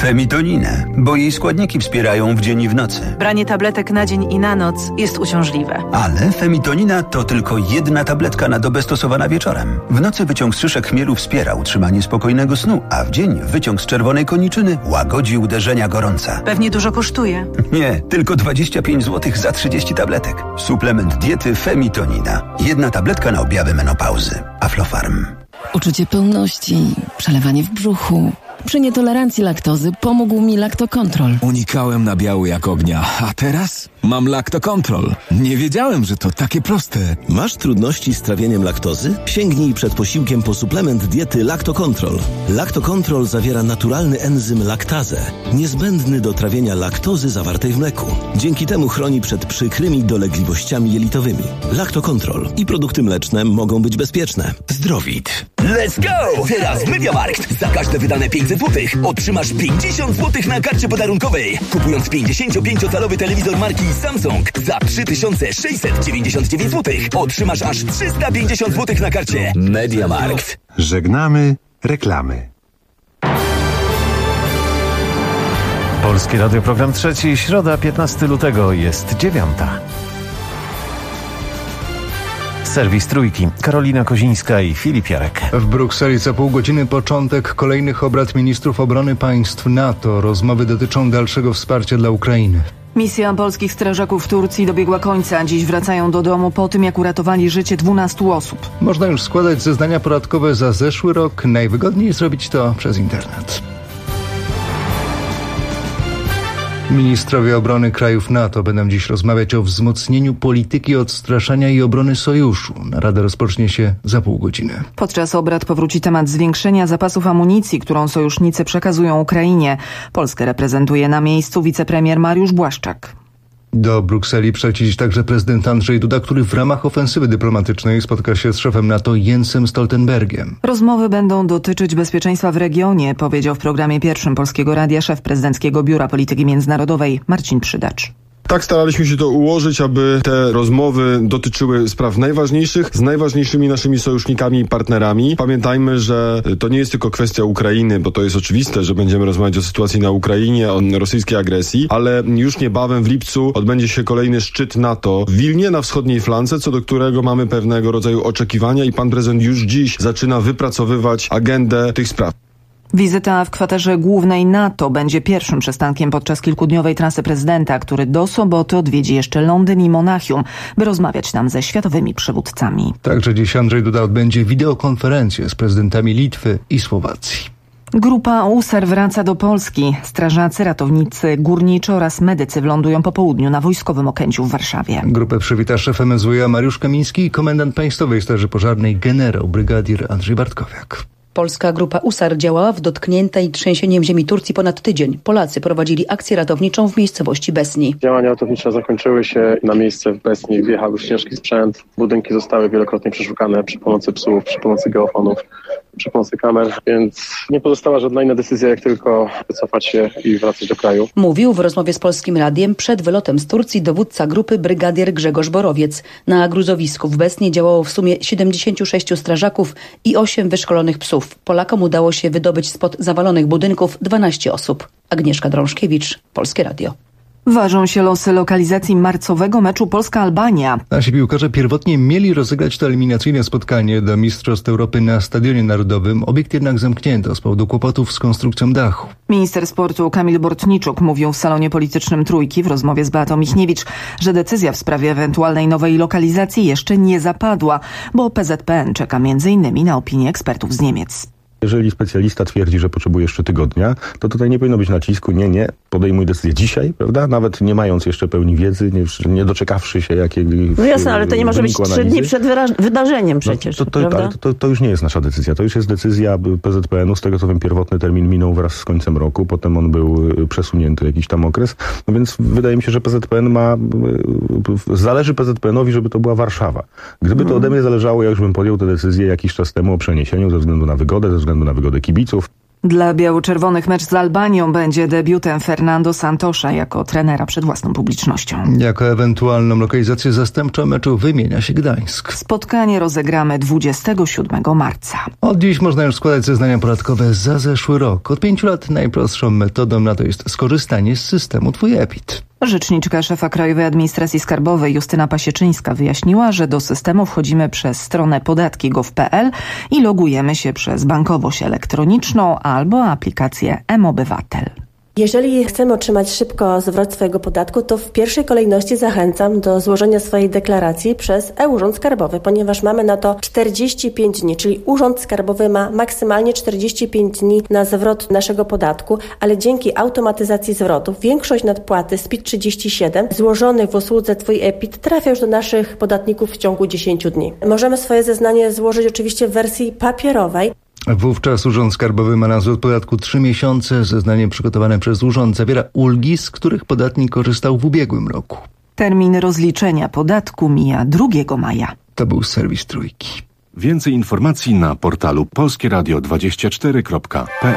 Femitoninę, bo jej składniki wspierają w dzień i w nocy. Branie tabletek na dzień i na noc jest uciążliwe. Ale Femitonina to tylko jedna tabletka na dobę stosowana wieczorem. W nocy wyciąg z szyszek chmielu wspiera utrzymanie spokojnego snu, a w dzień wyciąg z czerwonej koniczyny łagodzi uderzenia gorąca. Pewnie dużo kosztuje. Nie, tylko 25 zł za 30 tabletek. Suplement diety Femitonina. Jedna tabletka na objawy menopauzy. Aflofarm. Uczucie pełności, przelewanie w brzuchu. Przy nietolerancji laktozy pomógł mi Lactocontrol. Unikałem nabiału jak ognia, a teraz mam Lactocontrol. Nie wiedziałem, że to takie proste. Masz trudności z trawieniem laktozy? Sięgnij przed posiłkiem po suplement diety Lactocontrol. Lactocontrol zawiera naturalny enzym laktazę, niezbędny do trawienia laktozy zawartej w mleku. Dzięki temu chroni przed przykrymi dolegliwościami jelitowymi. Lactocontrol i produkty mleczne mogą być bezpieczne. Zdrowit. Let's go! Teraz MediaMarkt. Za każde wydane 500 zł otrzymasz 50 zł na karcie podarunkowej. Kupując 55-calowy telewizor marki Samsung za 3699 zł otrzymasz aż 350 zł na karcie. MediaMarkt. Żegnamy reklamy. Polskie Radio, program trzeci, środa, 15 lutego, jest 9. Serwis Trójki. Karolina Kozińska i Filip Jarek. W Brukseli za pół godziny początek kolejnych obrad ministrów obrony państw NATO. Rozmowy dotyczą dalszego wsparcia dla Ukrainy. Misja polskich strażaków w Turcji dobiegła końca. Dziś wracają do domu po tym, jak uratowali życie 12 osób. Można już składać zeznania podatkowe za zeszły rok. Najwygodniej zrobić to przez internet. Ministrowie obrony krajów NATO będą dziś rozmawiać o wzmocnieniu polityki odstraszania i obrony sojuszu. Narada rozpocznie się za pół godziny. Podczas obrad powróci temat zwiększenia zapasów amunicji, którą sojusznicy przekazują Ukrainie. Polskę reprezentuje na miejscu wicepremier Mariusz Błaszczak. Do Brukseli przyleci dziś także prezydent Andrzej Duda, który w ramach ofensywy dyplomatycznej spotka się z szefem NATO Jensem Stoltenbergiem. Rozmowy będą dotyczyć bezpieczeństwa w regionie, powiedział w programie pierwszym Polskiego Radia szef prezydenckiego Biura Polityki Międzynarodowej Marcin Przydacz. Tak staraliśmy się to ułożyć, aby te rozmowy dotyczyły spraw najważniejszych, z najważniejszymi naszymi sojusznikami i partnerami. Pamiętajmy, że to nie jest tylko kwestia Ukrainy, bo to jest oczywiste, że będziemy rozmawiać o sytuacji na Ukrainie, o rosyjskiej agresji, ale już niebawem w lipcu odbędzie się kolejny szczyt NATO w Wilnie na wschodniej flance, co do którego mamy pewnego rodzaju oczekiwania i pan prezydent już dziś zaczyna wypracowywać agendę tych spraw. Wizyta w kwaterze głównej NATO będzie pierwszym przystankiem podczas kilkudniowej trasy prezydenta, który do soboty odwiedzi jeszcze Londyn i Monachium, by rozmawiać tam ze światowymi przywódcami. Także dziś Andrzej Duda odbędzie wideokonferencję z prezydentami Litwy i Słowacji. Grupa USAR wraca do Polski. Strażacy, ratownicy, górniczy oraz medycy wlądują po południu na Wojskowym Okęciu w Warszawie. Grupę przywita szef MSWiA Mariusz Kamiński i komendant Państwowej Straży Pożarnej generał brygadier Andrzej Bartkowiak. Polska grupa USAR działała w dotkniętej trzęsieniem ziemi Turcji ponad tydzień. Polacy prowadzili akcję ratowniczą w miejscowości Besni. Działania ratownicze zakończyły się. Na miejsce w Besni wjechał już ciężki sprzęt. Budynki zostały wielokrotnie przeszukane przy pomocy psów, przy pomocy geofonów, przy pomocy kamer, więc nie pozostała żadna inna decyzja, jak tylko wycofać się i wracać do kraju. Mówił w rozmowie z Polskim Radiem przed wylotem z Turcji dowódca grupy brygadier Grzegorz Borowiec. Na gruzowisku w Besni działało w sumie 76 strażaków i 8 wyszkolonych psów. Polakom udało się wydobyć spod zawalonych budynków 12 osób. Agnieszka Drążkiewicz, Polskie Radio. Ważą się losy lokalizacji marcowego meczu Polska-Albania. Nasi piłkarze pierwotnie mieli rozegrać to eliminacyjne spotkanie do Mistrzostw Europy na Stadionie Narodowym. Obiekt jednak zamknięto z powodu kłopotów z konstrukcją dachu. Minister sportu Kamil Bortniczuk mówił w salonie politycznym Trójki w rozmowie z Beatą Michniewicz, że decyzja w sprawie ewentualnej nowej lokalizacji jeszcze nie zapadła, bo PZPN czeka m.in. na opinię ekspertów z Niemiec. Jeżeli specjalista twierdzi, że potrzebuje jeszcze tygodnia, to tutaj nie powinno być nacisku, nie, podejmuj decyzję dzisiaj, prawda? Nawet nie mając jeszcze pełni wiedzy, nie doczekawszy się jakiego. No jasne, ale to nie może być 3 dni przed wydarzeniem przecież, prawda? To już nie jest nasza decyzja, to już jest decyzja PZPN-u, z tego co wiem pierwotny termin minął wraz z końcem roku, potem on był przesunięty jakiś tam okres, no więc wydaje mi się, że PZPN zależy PZPN-owi, żeby to była Warszawa. Gdyby to ode mnie zależało, ja już bym podjął tę decyzję jakiś czas temu o przeniesieniu ze względu na wygodę, ze względu na wygodę kibiców. Dla biało-czerwonych mecz z Albanią będzie debiutem Fernando Santosza jako trenera przed własną publicznością. Jako ewentualną lokalizację zastępczą meczu wymienia się Gdańsk. Spotkanie rozegramy 27 marca. Od dziś można już składać zeznania podatkowe za zeszły rok. Od 5 lat najprostszą metodą na to jest skorzystanie z systemu Twój e-PIT. Rzeczniczka szefa Krajowej Administracji Skarbowej Justyna Pasieczyńska wyjaśniła, że do systemu wchodzimy przez stronę podatki.gov.pl i logujemy się przez bankowość elektroniczną albo aplikację mObywatel. Jeżeli chcemy otrzymać szybko zwrot swojego podatku, to w pierwszej kolejności zachęcam do złożenia swojej deklaracji przez e-Urząd Skarbowy, ponieważ mamy na to 45 dni, czyli Urząd Skarbowy ma maksymalnie 45 dni na zwrot naszego podatku, ale dzięki automatyzacji zwrotów większość nadpłaty z PIT-37 złożonych w usłudze Twój e-PIT trafia już do naszych podatników w ciągu 10 dni. Możemy swoje zeznanie złożyć oczywiście w wersji papierowej. Wówczas Urząd Skarbowy ma na zwrot podatku 3 miesiące. Zeznanie przygotowane przez urząd zawiera ulgi, z których podatnik korzystał w ubiegłym roku. Termin rozliczenia podatku mija 2 maja. To był serwis Trójki. Więcej informacji na portalu polskieradio24.pl.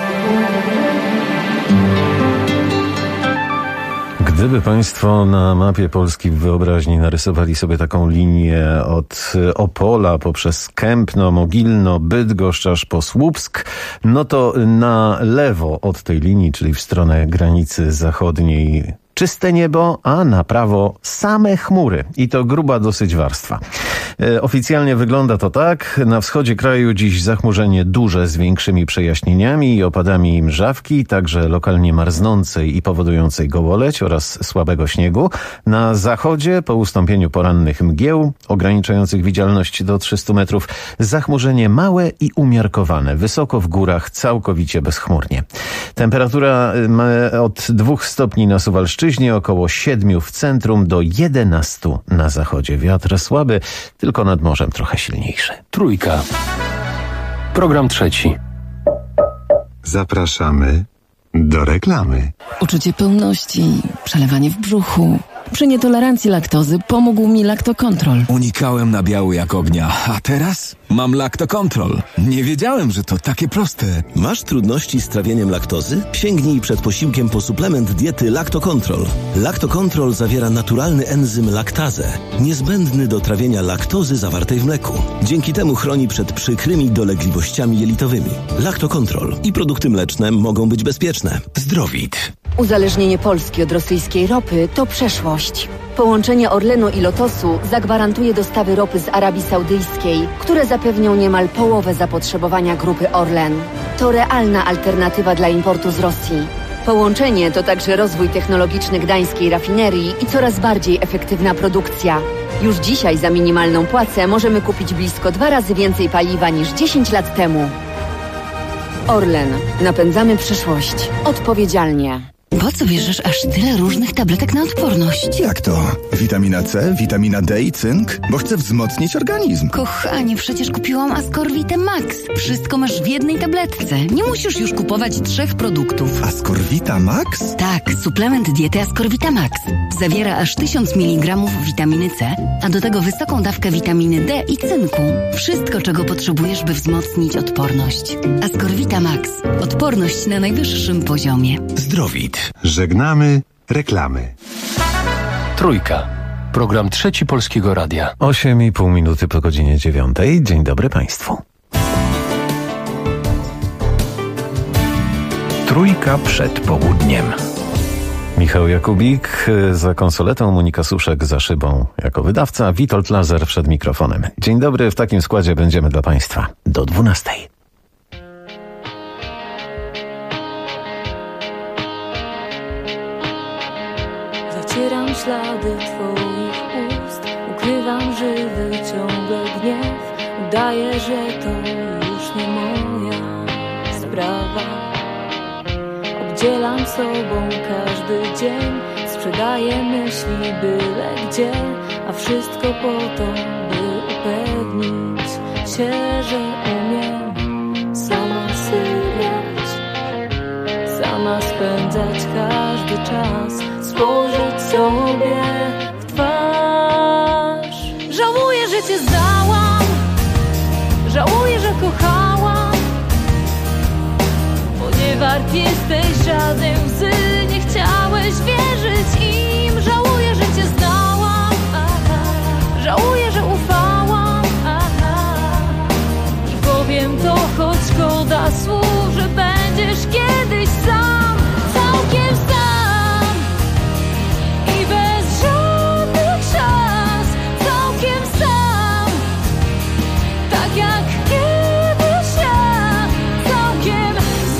Gdyby Państwo na mapie Polski w wyobraźni narysowali sobie taką linię od Opola poprzez Kępno, Mogilno, Bydgoszcz aż po Słupsk, no to na lewo od tej linii, czyli w stronę granicy zachodniej, czyste niebo, a na prawo same chmury. I to gruba dosyć warstwa. Oficjalnie wygląda to tak. Na wschodzie kraju dziś zachmurzenie duże z większymi przejaśnieniami i opadami mrzawki, także lokalnie marznącej i powodującej gołoleć oraz słabego śniegu. Na zachodzie po ustąpieniu porannych mgieł ograniczających widzialność do 300 metrów zachmurzenie małe i umiarkowane. Wysoko w górach całkowicie bezchmurnie. Temperatura od 2 stopni na Suwalszczyźnie, około 7 w centrum do 11 na zachodzie. Wiatr słaby, tylko nad morzem trochę silniejszy. Trójka. Program trzeci. Zapraszamy do reklamy. Uczucie pełności, przelewanie w brzuchu. Przy nietolerancji laktozy pomógł mi Lactocontrol. Unikałem nabiału jak ognia, a teraz mam Lactocontrol. Nie wiedziałem, że to takie proste. Masz trudności z trawieniem laktozy? Sięgnij przed posiłkiem po suplement diety Lactocontrol. Lactocontrol zawiera naturalny enzym laktazę, niezbędny do trawienia laktozy zawartej w mleku. Dzięki temu chroni przed przykrymi dolegliwościami jelitowymi. Lactocontrol i produkty mleczne mogą być bezpieczne. Zdrowit. Uzależnienie Polski od rosyjskiej ropy to przeszłość. Połączenie Orlenu i Lotosu zagwarantuje dostawy ropy z Arabii Saudyjskiej, które zapewnią niemal połowę zapotrzebowania grupy Orlen. To realna alternatywa dla importu z Rosji. Połączenie to także rozwój technologiczny gdańskiej rafinerii i coraz bardziej efektywna produkcja. Już dzisiaj za minimalną płacę możemy kupić blisko 2 razy więcej paliwa niż 10 lat temu. Orlen. Napędzamy przyszłość. Odpowiedzialnie. Po co bierzesz aż tyle różnych tabletek na odporność? Jak to? Witamina C, witamina D i cynk? Bo chcę wzmocnić organizm. Kochanie, przecież kupiłam Ascorvitę Max. Wszystko masz w jednej tabletce. Nie musisz już kupować 3 produktów. Ascorvita Max? Tak, suplement diety Ascorvita Max. Zawiera aż 1000 mg witaminy C, a do tego wysoką dawkę witaminy D i cynku. Wszystko, czego potrzebujesz, by wzmocnić odporność. Ascorvita Max. Odporność na najwyższym poziomie. Zdrowit. Żegnamy reklamy. Trójka. Program trzeci Polskiego Radia. 8,5 minuty po godzinie 9. Dzień dobry Państwu. Trójka przed południem. Michał Jakubik za konsoletą, Monika Suszek za szybą jako wydawca, Witold Lazer przed mikrofonem. Dzień dobry, w takim składzie będziemy dla Państwa do 12. Zacieram ślady Twoich ust, ukrywam żywy ciągle gniew. Udaję, że to już nie moja sprawa. Obdzielam sobą każdy dzień, sprzedaję myśli byle gdzie, a wszystko po to, by upewnić się, że umiem sama sypiać, sama spędzać każdy czas, spojrzeć sobie w twarz. Żałuję, że Cię znałam, żałuję, że kochałam, wart jesteś żadnej łzy, nie chciałeś wierzyć im. Żałuję, że cię znałam, żałuję, że ufałam, i powiem to, choć szkoda słów, że będziesz kiedyś sam, całkiem sam i bez żadnych szans, całkiem sam, tak jak kiedyś ja, całkiem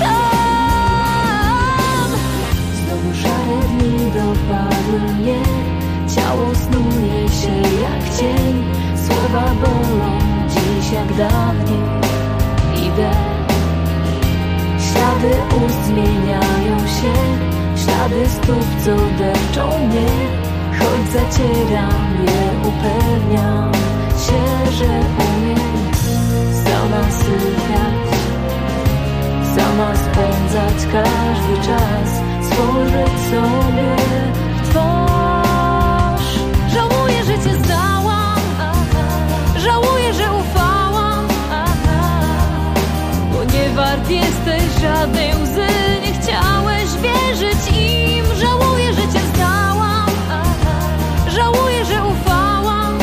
sam. Znowu szare dni dopadły mnie, ciało snuje się jak cień, słowa bolą dziś jak dawniej. Idę, ślady ust zmieniają się, ślady stóp, co depczą mnie. Choć zacieram je, upewniam się, że umiem sama sypiać, sama spędzać każdy czas, spojrzeć sobie w twarz. Żałuję, że cię znałam, żałuję, że ufałam, bo nie wart jesteś żadnej łzy, nie chciałeś wierzyć im. Żałuję, że cię znałam, żałuję, że ufałam,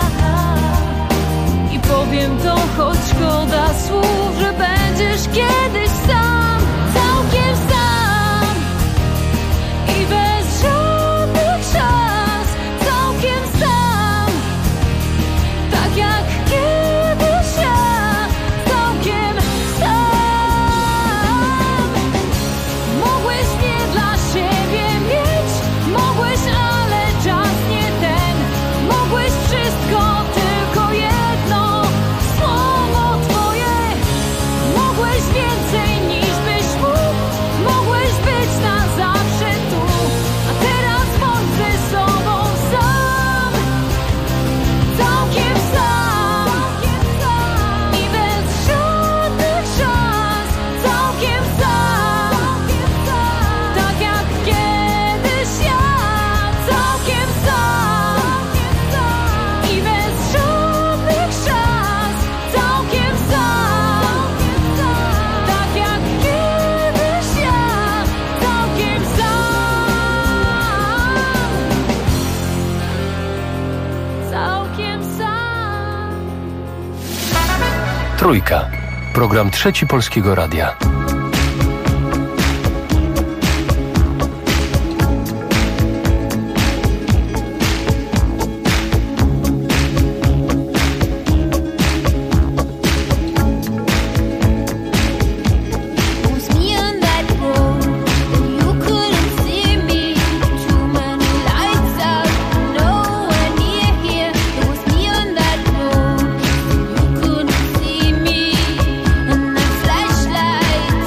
i powiem to, choć szkoda słów, że będziesz kiedyś sam, całkiem sam i bez żadnych szans, całkiem sam, tak jak kiedyś ja, całkiem sam. Mogłeś mnie dla siebie mieć, mogłeś, ale czas nie ten. Mogłeś wszystko, tylko jedno słowo twoje. Mogłeś więcej niż byś mógł, mogłeś być na zawsze tu, a teraz bądź ze sobą sam, całkiem sam i bez żadnych szans, całkiem sam, tak jak kiedyś ja, całkiem sam i bez żadnych szans, całkiem sam, tak jak kiedyś ja, całkiem sam, całkiem sam. Trójka. Program Trzeci Polskiego Radia. Was me on that road, you couldn't see me. Too many lights out, nowhere near here. It was me on that road, you couldn't see me. And that flashlight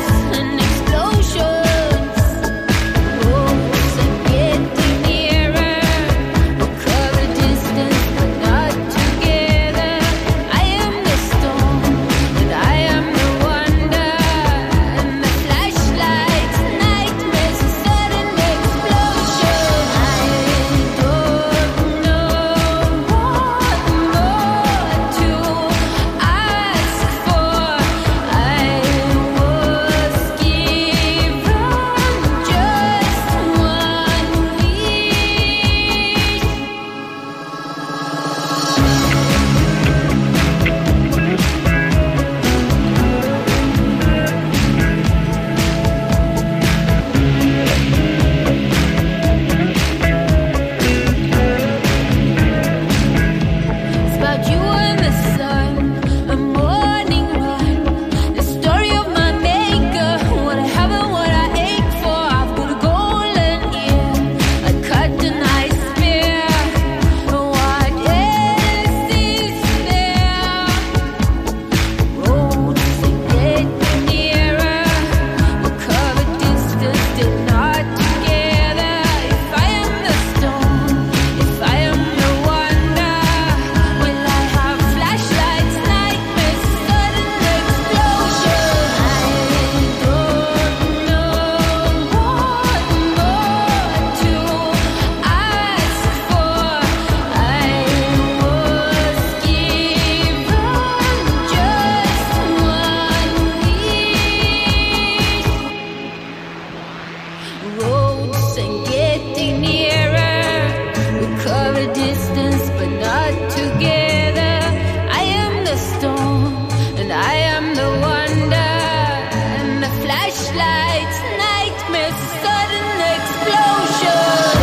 roads and getting nearer. We cover distance but not together. I am the storm and I am the wonder, and the flashlights, nightmares, sudden explosion.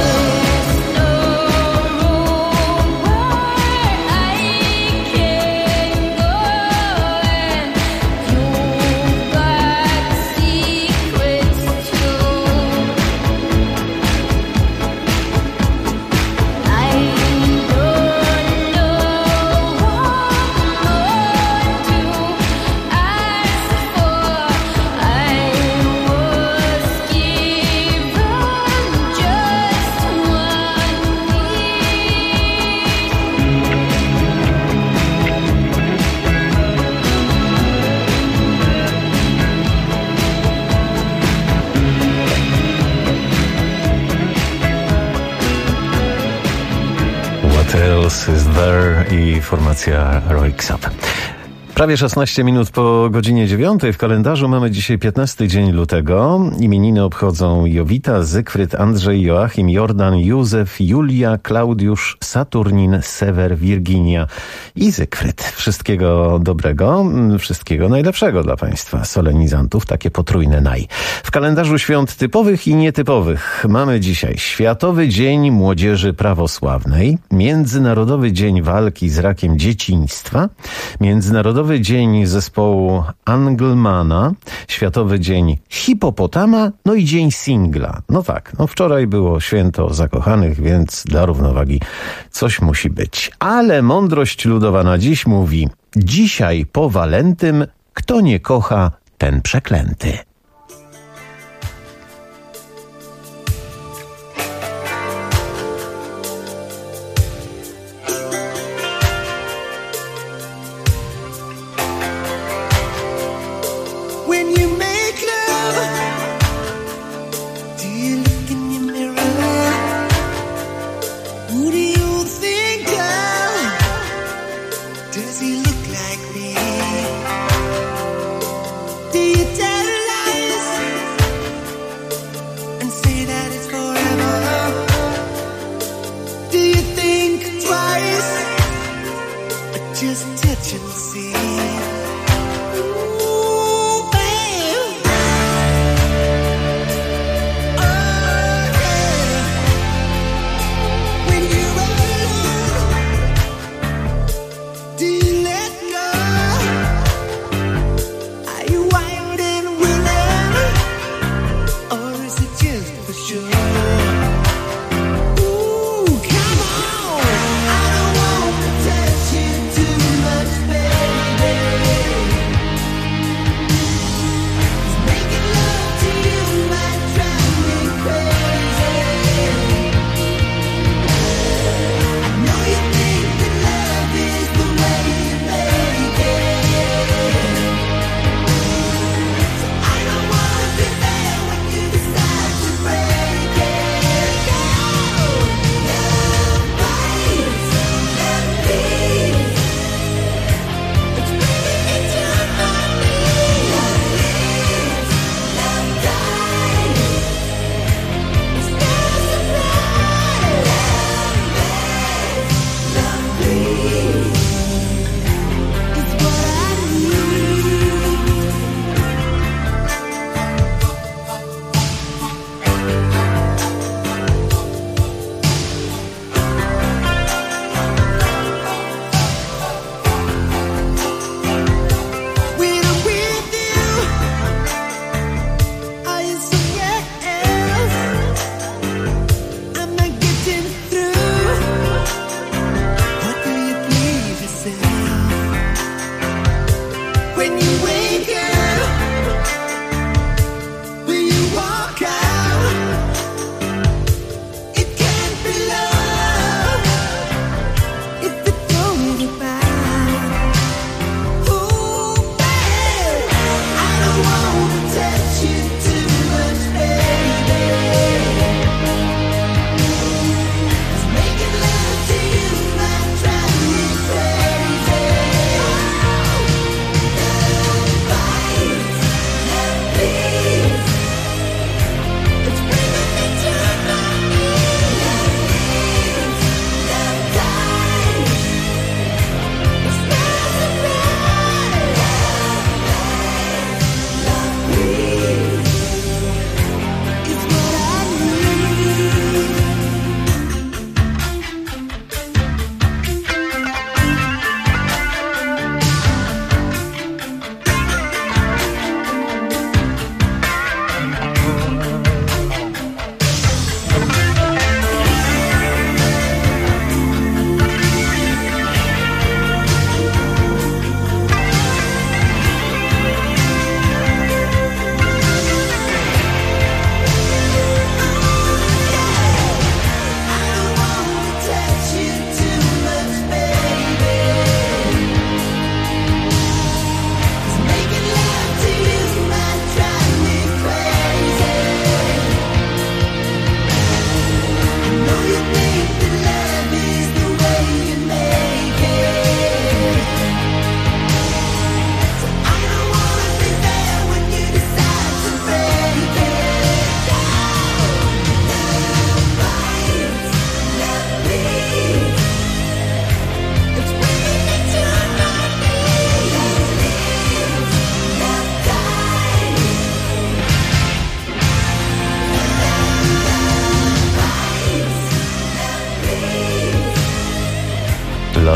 Else is There i formacja Roix Up. Prawie 16 minut po godzinie 9 w kalendarzu mamy dzisiaj 15 dzień lutego. Imieniny obchodzą Jowita, Zygfryd, Andrzej, Joachim, Jordan, Józef, Julia, Klaudiusz, Saturnin, Sewer, Wirginia i Zygfryd. Wszystkiego dobrego, wszystkiego najlepszego dla Państwa solenizantów, takie potrójne naj. W kalendarzu świąt typowych i nietypowych mamy dzisiaj Światowy Dzień Młodzieży Prawosławnej, Międzynarodowy Dzień Walki z Rakiem Dzieciństwa, Międzynarodowy Dzień Zespołu Anglmana, Światowy Dzień Hipopotama, no i Dzień Singla. No tak, wczoraj było święto zakochanych, więc dla równowagi coś musi być. Ale mądrość ludowa na dziś mówi: dzisiaj po Walentym, kto nie kocha, ten przeklęty.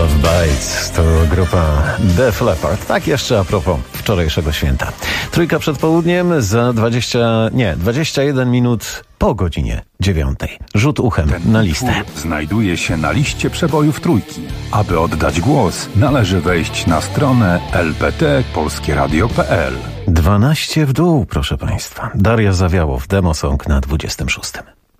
Love Bites to grupa Def Leppard. Tak jeszcze a propos wczorajszego święta. Trójka przed południem za 21 minut po godzinie 9. Rzut uchem na listę. Znajduje się na liście przebojów Trójki. Aby oddać głos, należy wejść na stronę lpt.polskieradio.pl. 12 w dół, proszę Państwa. Daria Zawiałow, Demo Song na 26.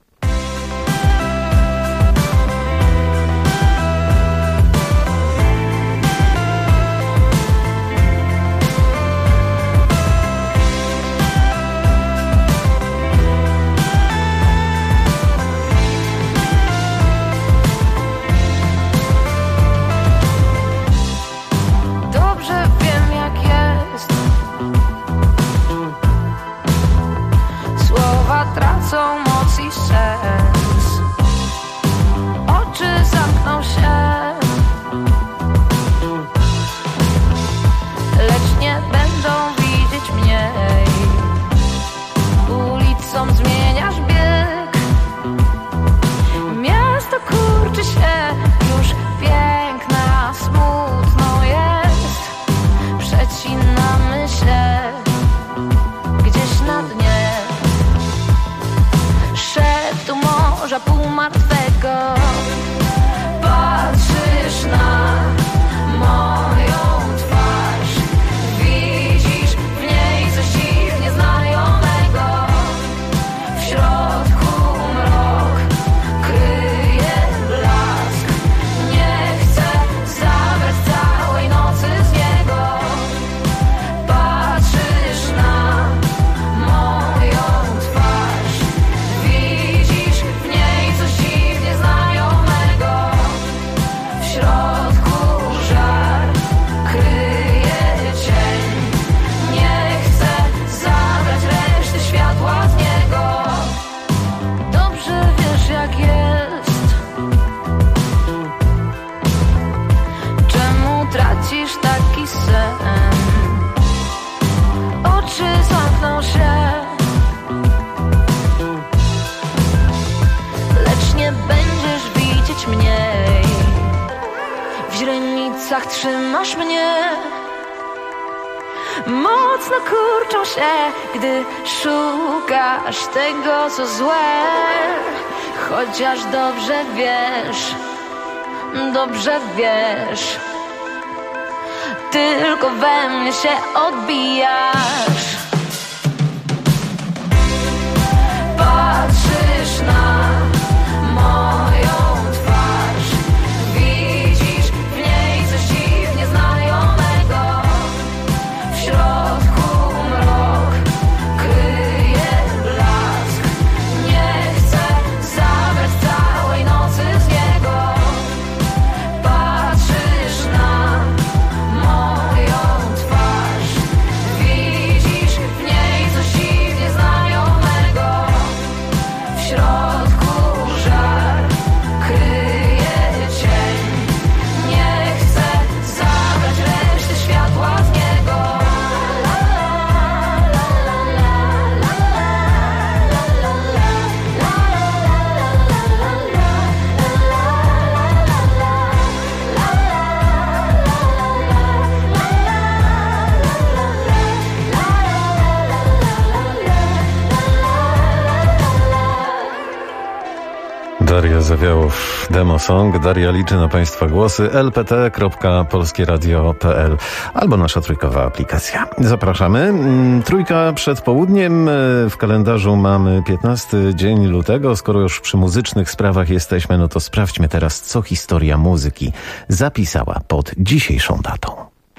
Trzymasz mnie, mocno kurczą się, gdy szukasz tego, co złe. Chociaż dobrze wiesz, tylko we mnie się odbijasz. Patrzysz na moją twarz, widzisz w niej coś dziwnie znajomego. W środku mrok kryje blask. Nie chcę zabrać całej nocy z niego. Patrzysz na moją twarz, widzisz w niej coś dziwnie znajomego. W środku żar kryje cień. Nie chcę zabrać reszty światła z niego. Daria Zawiałow, Demo Song. Daria liczy na Państwa głosy. lpt.polskieradio.pl albo nasza trójkowa aplikacja. Zapraszamy. Trójka przed południem. W kalendarzu mamy 15 dzień lutego. Skoro już przy muzycznych sprawach jesteśmy, no to sprawdźmy teraz, co historia muzyki zapisała pod dzisiejszą datą.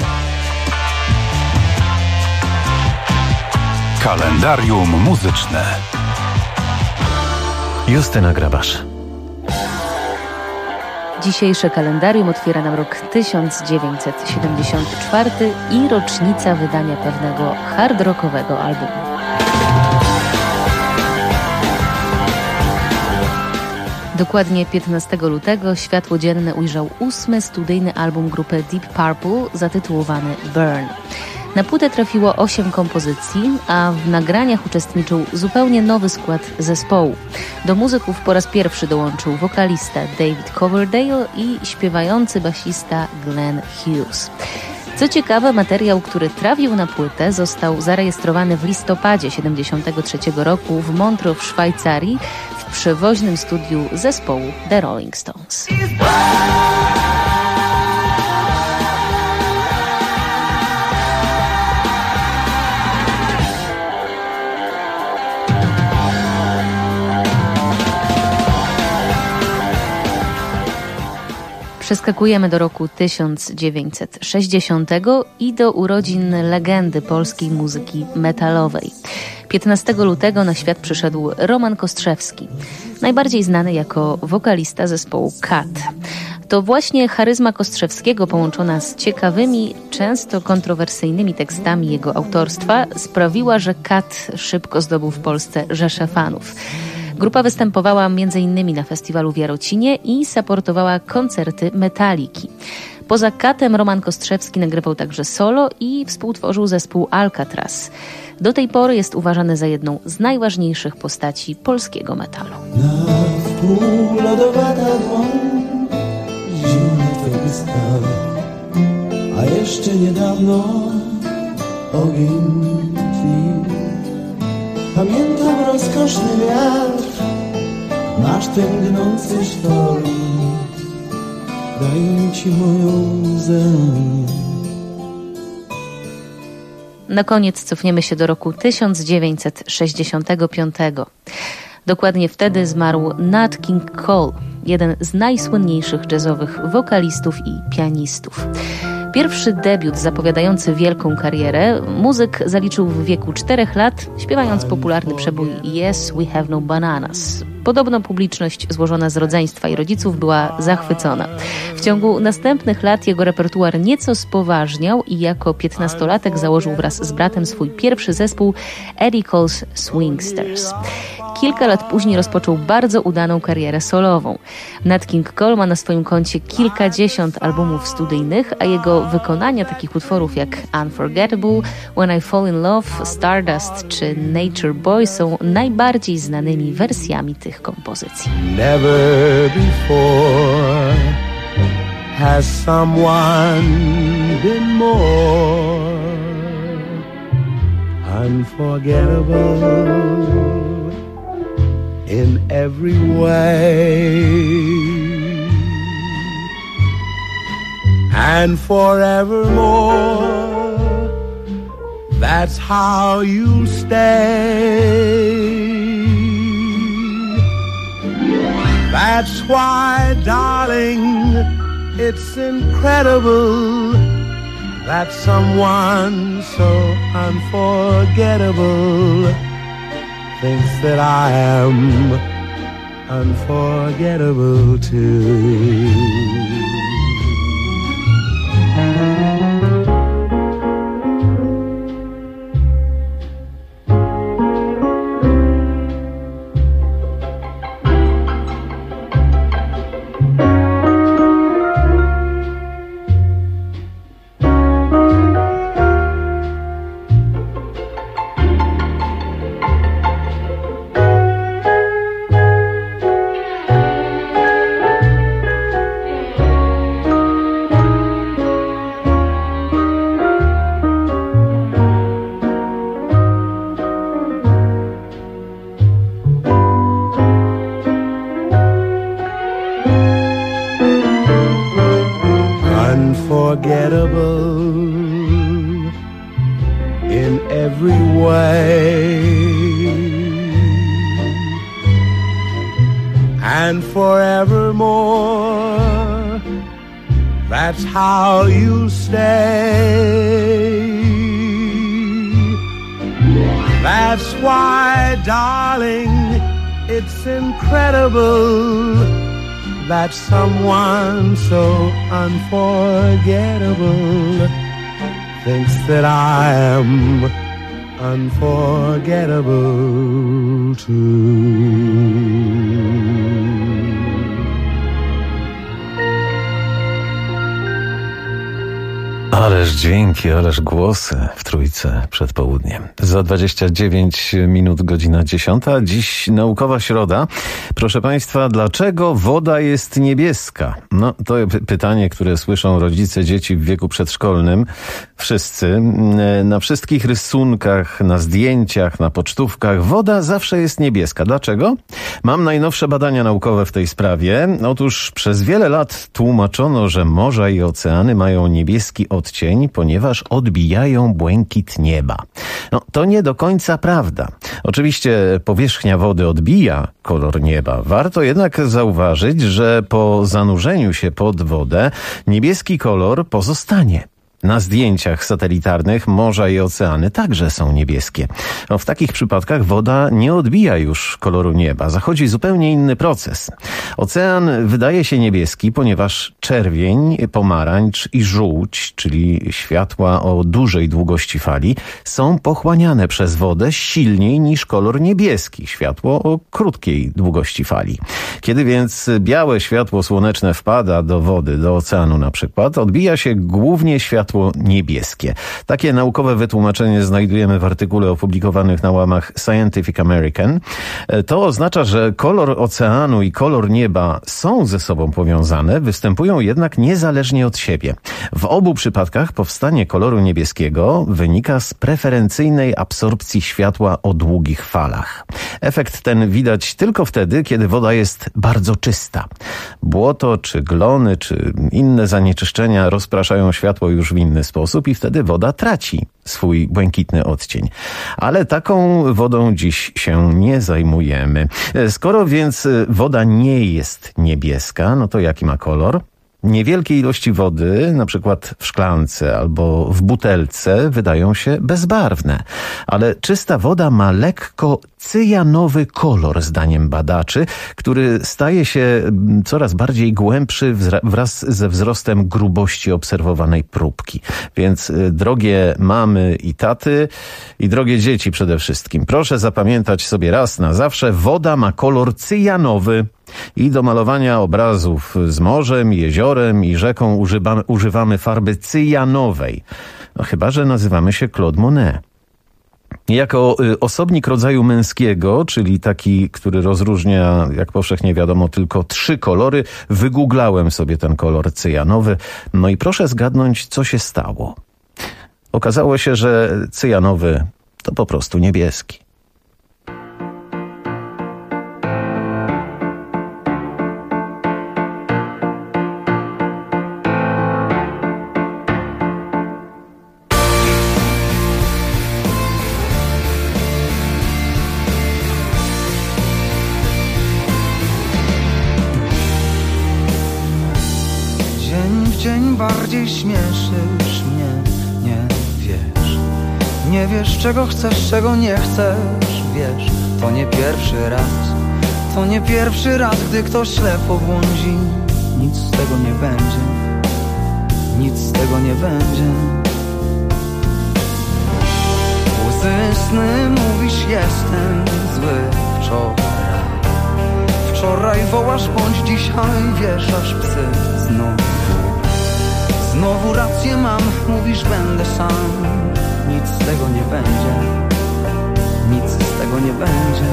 Kalendarium muzyczne. Justyna Grabasz. Dzisiejsze kalendarium otwiera nam rok 1974 i rocznica wydania pewnego hard rockowego albumu. Dokładnie 15 lutego światło dzienne ujrzał 8. studyjny album grupy Deep Purple zatytułowany Burn. Na płytę trafiło 8 kompozycji, a w nagraniach uczestniczył zupełnie nowy skład zespołu. Do muzyków po raz pierwszy dołączył wokalista David Coverdale i śpiewający basista Glenn Hughes. Co ciekawe, materiał, który trafił na płytę, został zarejestrowany w listopadzie 1973 roku w Montreux w Szwajcarii w przewoźnym studiu zespołu The Rolling Stones. Przeskakujemy do roku 1960 i do urodzin legendy polskiej muzyki metalowej. 15 lutego na świat przyszedł Roman Kostrzewski, najbardziej znany jako wokalista zespołu Kat. To właśnie charyzma Kostrzewskiego połączona z ciekawymi, często kontrowersyjnymi tekstami jego autorstwa sprawiła, że Kat szybko zdobył w Polsce rzeszę fanów. Grupa występowała m.in. na festiwalu w Jarocinie i supportowała koncerty Metaliki. Poza Katem Roman Kostrzewski nagrywał także solo i współtworzył zespół Alcatraz. Do tej pory jest uważany za jedną z najważniejszych postaci polskiego metalu. Na wpół lodowata dłoń, zimne twego stal, a jeszcze niedawno ogień tli. Pamiętam rozkoszny wiatr, masz ten gnący sztorm, daj ci moją łzę. Na koniec cofniemy się do roku 1965. Dokładnie wtedy zmarł Nat King Cole, jeden z najsłynniejszych jazzowych wokalistów i pianistów. Pierwszy debiut zapowiadający wielką karierę muzyk zaliczył w wieku 4 lat, śpiewając popularny przebój Yes, We Have No Bananas. Podobno publiczność złożona z rodzeństwa i rodziców była zachwycona. W ciągu następnych lat jego repertuar nieco spoważniał i jako 15-latek założył wraz z bratem swój pierwszy zespół Eddie Cole's Swingsters. Kilka lat później rozpoczął bardzo udaną karierę solową. Nat King Cole ma na swoim koncie kilkadziesiąt albumów studyjnych, a jego wykonania takich utworów jak Unforgettable, When I Fall in Love, Stardust czy Nature Boy są najbardziej znanymi wersjami tych kompozycji. Never before has someone been more unforgettable in every way, and forevermore, that's how you'll stay. That's why, darling, it's incredible that someone so unforgettable thinks that I am unforgettable too. Unforgettable in every way, and forevermore, that's how you'll stay. That's why, darling, it's incredible that someone so unforgettable thinks that I am unforgettable too. Ależ dźwięki, ależ głosy w Trójce przed południem. Za 29 minut godzina 10. Dziś naukowa środa. Proszę Państwa, dlaczego woda jest niebieska? No, to pytanie, które słyszą rodzice dzieci w wieku przedszkolnym. Wszyscy. Na wszystkich rysunkach, na zdjęciach, na pocztówkach woda zawsze jest niebieska. Dlaczego? Mam najnowsze badania naukowe w tej sprawie. Otóż przez wiele lat tłumaczono, że morza i oceany mają niebieski odcień, ponieważ odbijają błękit nieba. No, to nie do końca prawda. Oczywiście powierzchnia wody odbija kolor nieba. Warto jednak zauważyć, że po zanurzeniu się pod wodę niebieski kolor pozostanie. Na zdjęciach satelitarnych morza i oceany także są niebieskie. No, w takich przypadkach woda nie odbija już koloru nieba. Zachodzi zupełnie inny proces. Ocean wydaje się niebieski, ponieważ czerwień, pomarańcz i żółć, czyli światła o dużej długości fali, są pochłaniane przez wodę silniej niż kolor niebieski, światło o krótkiej długości fali. Kiedy więc białe światło słoneczne wpada do wody, do oceanu na przykład, odbija się głównie światło niebieskie. Takie naukowe wytłumaczenie znajdujemy w artykule opublikowanych na łamach Scientific American. To oznacza, że kolor oceanu i kolor nieba są ze sobą powiązane, występują jednak niezależnie od siebie. W obu przypadkach powstanie koloru niebieskiego wynika z preferencyjnej absorpcji światła o długich falach. Efekt ten widać tylko wtedy, kiedy woda jest bardzo czysta. Błoto, czy glony, czy inne zanieczyszczenia rozpraszają światło już w inny sposób i wtedy woda traci swój błękitny odcień. Ale taką wodą dziś się nie zajmujemy. Skoro więc woda nie jest niebieska, no to jaki ma kolor? Niewielkie ilości wody, na przykład w szklance albo w butelce, wydają się bezbarwne. Ale czysta woda ma lekko cyjanowy kolor, zdaniem badaczy, który staje się coraz bardziej głębszy wraz ze wzrostem grubości obserwowanej próbki. Więc drogie mamy i taty i drogie dzieci przede wszystkim, proszę zapamiętać sobie raz na zawsze, woda ma kolor cyjanowy. I do malowania obrazów z morzem, jeziorem i rzeką używamy farby cyjanowej. No, chyba że nazywamy się Claude Monet. Jako osobnik rodzaju męskiego, czyli taki, który rozróżnia, jak powszechnie wiadomo, tylko 3 kolory, wygooglałem sobie ten kolor cyjanowy. No i proszę zgadnąć, co się stało. Okazało się, że cyjanowy to po prostu niebieski. Bardziej śmieszysz mnie, nie wiesz. Nie wiesz, czego chcesz, czego nie chcesz, wiesz. To nie pierwszy raz, to nie pierwszy raz, gdy ktoś ślepo błądzi. Nic z tego nie będzie, nic z tego nie będzie. Łzy sny mówisz, jestem zły wczoraj. Wczoraj wołasz, bądź dzisiaj wieszasz psy znowu. Znowu rację mam, mówisz będę sam. Nic z tego nie będzie, nic z tego nie będzie.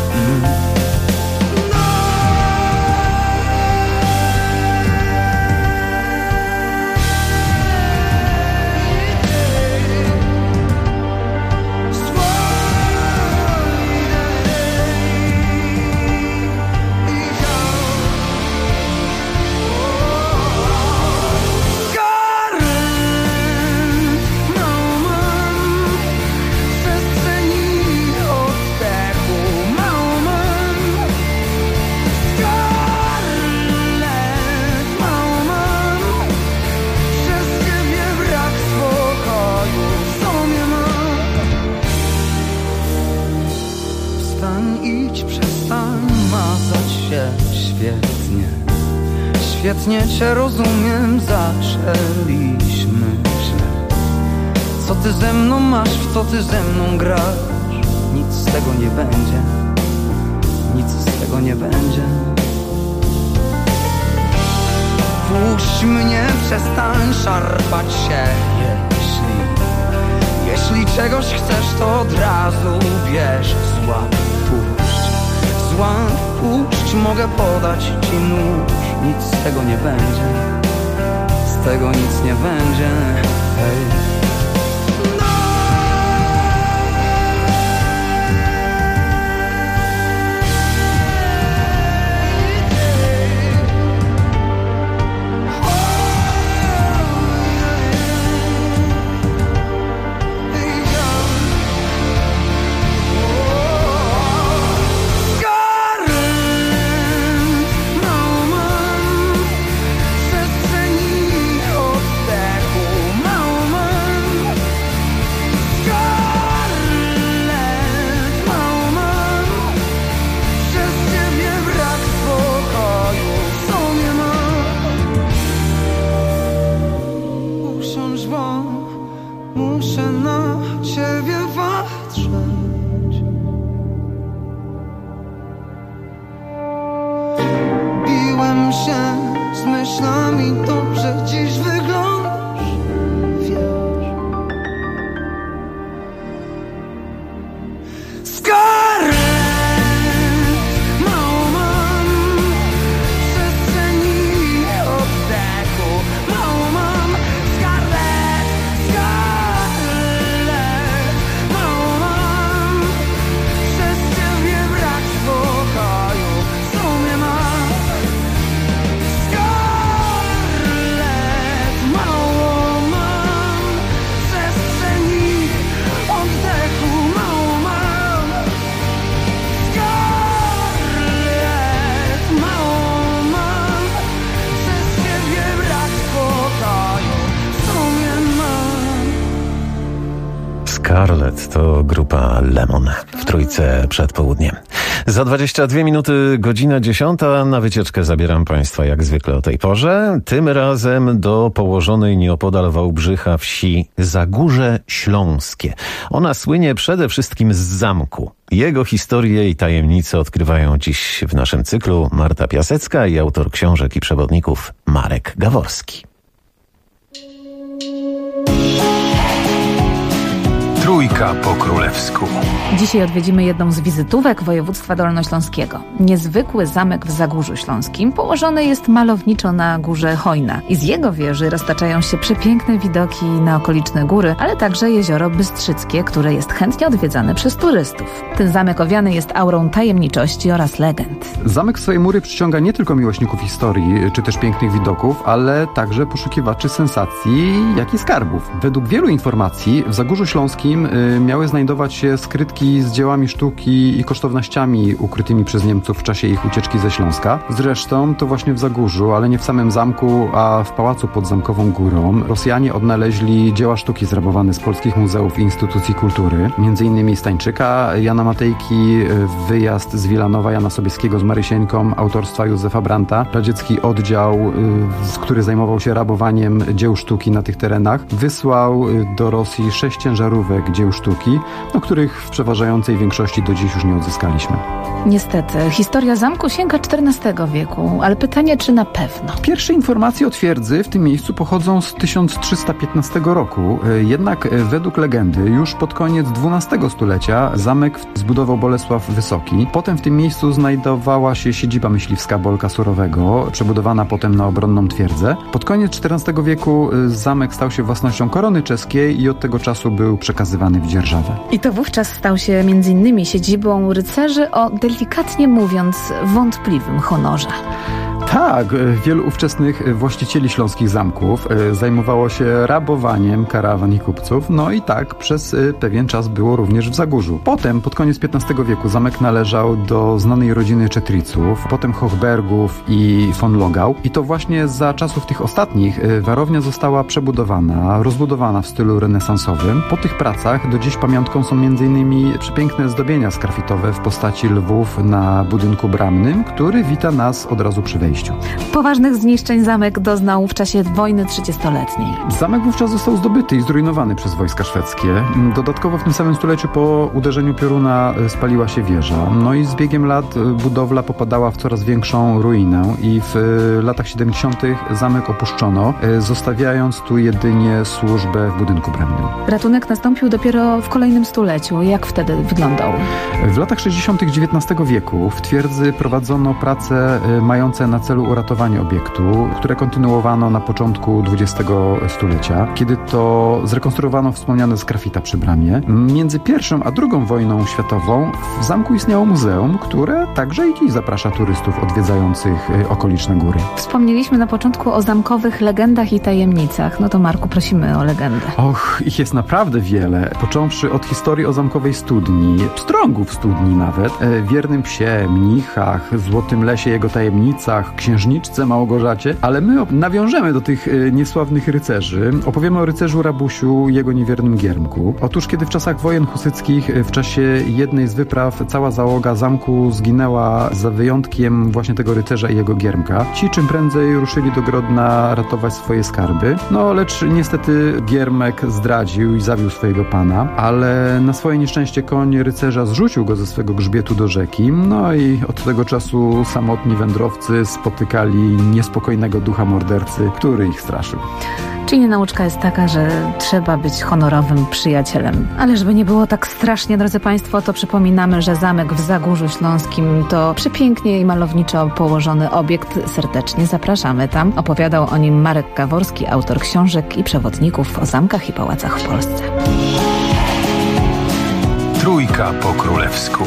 Świetnie cię rozumiem, zaczęliśmy źle. Co ty ze mną masz, w co ty ze mną grasz? Nic z tego nie będzie, nic z tego nie będzie. puść mnie, przestań szarpać się. Jeśli czegoś chcesz, to od razu wiesz. Złap, puść, mogę podać ci nóż. Nic z tego nie będzie, z tego nic nie będzie. Hej. Muszę na ciebie patrzeć. Biłem się z myślami, dobrze dziś wyglądasz, wiesz. Scarlett, mało mam przestrzeni oddechu, mało mam. Scarlett, mało mam, przez ciebie brak spokoju w sumie mam. Scarlett, mało mam przestrzeni oddechu, mało mam. Scarlett, mało mam, przez ciebie brak spokoju w sumie mam. Scarlett to grupa Lemon w Trójce przed południem. Za 22 minuty, godzina 10. Na wycieczkę zabieram Państwa jak zwykle o tej porze. Tym razem do położonej nieopodal Wałbrzycha wsi Zagórze Śląskie. Ona słynie przede wszystkim z zamku. Jego historię i tajemnice odkrywają dziś w naszym cyklu Marta Piasecka i autor książek i przewodników Marek Gaworski. Trójka po królewsku. Dzisiaj odwiedzimy jedną z wizytówek województwa dolnośląskiego. Niezwykły zamek w Zagórzu Śląskim położony jest malowniczo na górze Hojna i z jego wieży roztaczają się przepiękne widoki na okoliczne góry, ale także jezioro Bystrzyckie, które jest chętnie odwiedzane przez turystów. Ten zamek owiany jest aurą tajemniczości oraz legend. Zamek w swoje mury przyciąga nie tylko miłośników historii, czy też pięknych widoków, ale także poszukiwaczy sensacji, jak i skarbów. Według wielu informacji w Zagórzu Śląskim miały znajdować się skrytki z dziełami sztuki i kosztownościami ukrytymi przez Niemców w czasie ich ucieczki ze Śląska. Zresztą to właśnie w Zagórzu, ale nie w samym zamku, a w pałacu pod Zamkową Górą, Rosjanie odnaleźli dzieła sztuki zrabowane z polskich muzeów i instytucji kultury. Między innymi Stańczyka, Jana Matejki, wyjazd z Wilanowa Jana Sobieskiego z Marysieńką, autorstwa Józefa Brandta. Radziecki oddział, który zajmował się rabowaniem dzieł sztuki na tych terenach, wysłał do Rosji 6 ciężarówek dzieł sztuki, których w przeważającej większości do dziś już nie odzyskaliśmy. Niestety, historia zamku sięga XIV wieku, ale pytanie, czy na pewno? Pierwsze informacje o twierdzy w tym miejscu pochodzą z 1315 roku. Jednak według legendy już pod koniec XII stulecia zamek zbudował Bolesław Wysoki. Potem w tym miejscu znajdowała się siedziba myśliwska Bolka Surowego, przebudowana potem na obronną twierdzę. Pod koniec XIV wieku zamek stał się własnością korony czeskiej i od tego czasu był przekazywany w dzierżawę. I to wówczas stał się m.in. siedzibą rycerzy o, delikatnie mówiąc, wątpliwym honorze. Tak, wielu ówczesnych właścicieli śląskich zamków zajmowało się rabowaniem karawan i kupców, no i tak przez pewien czas było również w Zagórzu. Potem, pod koniec XV wieku, zamek należał do znanej rodziny Czetriców, potem Hochbergów i von Logau i to właśnie za czasów tych ostatnich warownia została przebudowana, rozbudowana w stylu renesansowym. Po tych pracach do dziś pamiątką są m.in. przepiękne zdobienia sgrafitowe w postaci lwów na budynku bramnym, który wita nas od razu przy wejściu. wejściu. Poważnych zniszczeń zamek doznał w czasie wojny 30-letniej. Zamek wówczas został zdobyty i zrujnowany przez wojska szwedzkie. Dodatkowo w tym samym stuleciu po uderzeniu pioruna spaliła się wieża. No i z biegiem lat budowla popadała w coraz większą ruinę i w latach 70. zamek opuszczono, zostawiając tu jedynie służbę w budynku bramnym. Ratunek nastąpił dopiero w kolejnym stuleciu. Jak wtedy wyglądał? W latach 60. XIX wieku w twierdzy prowadzono prace mające na celu uratowanie obiektu, które kontynuowano na początku XX stulecia, kiedy to zrekonstruowano wspomniane sgrafita przy bramie. Między pierwszą a drugą wojną światową w zamku istniało muzeum, które także i dziś zaprasza turystów odwiedzających okoliczne góry. Wspomnieliśmy na początku o zamkowych legendach i tajemnicach. No to Marku, prosimy o legendę. Och, ich jest naprawdę wiele. Począwszy od historii o zamkowej studni, pstrągów studni nawet, wiernym psie, mnichach, złotym lesie, jego tajemnicach, księżniczce Małgorzacie, ale my nawiążemy do tych niesławnych rycerzy. Opowiemy o rycerzu Rabusiu i jego niewiernym Giermku. Otóż kiedy w czasach wojen husyckich w czasie jednej z wypraw cała załoga zamku zginęła za wyjątkiem właśnie tego rycerza i jego Giermka, ci czym prędzej ruszyli do Grodna ratować swoje skarby. No lecz niestety Giermek zdradził i zabił swojego pana, ale na swoje nieszczęście koń rycerza zrzucił go ze swego grzbietu do rzeki. No i od tego czasu samotni wędrowcy spotykali niespokojnego ducha mordercy, który ich straszył. Czyli nauczka jest taka, że trzeba być honorowym przyjacielem. Ale żeby nie było tak strasznie, drodzy Państwo, to przypominamy, że zamek w Zagórzu Śląskim to przepięknie i malowniczo położony obiekt. Serdecznie zapraszamy tam. Opowiadał o nim Marek Gaworski, autor książek i przewodników o zamkach i pałacach w Polsce. Trójka po królewsku.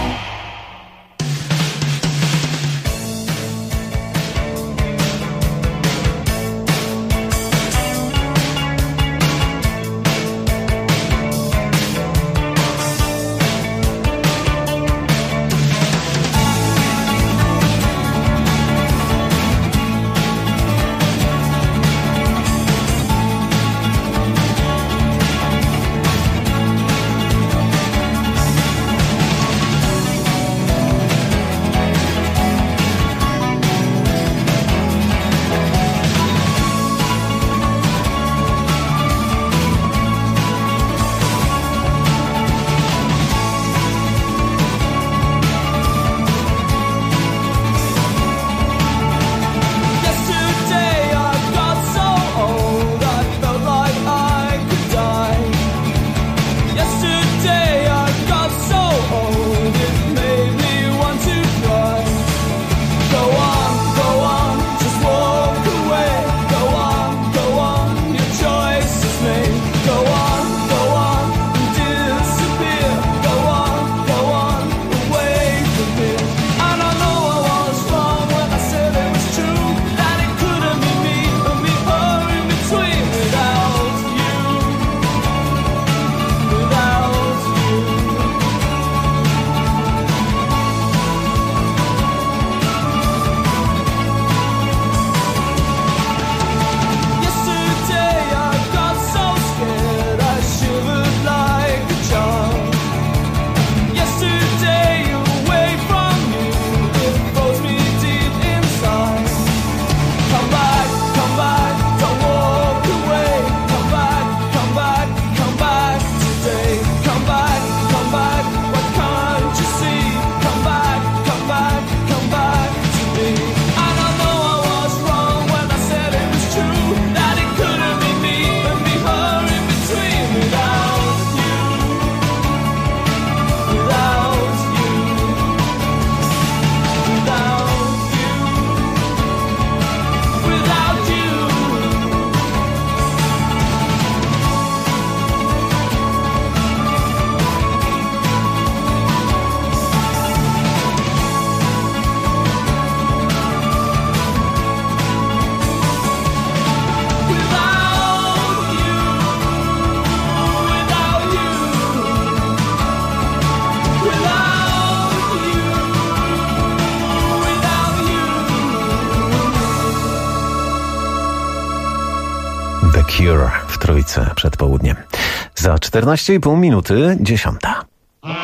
Cure w Trójce przed południem. Za 14,5 minuty 10.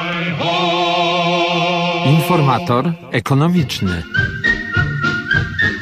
Informator ekonomiczny.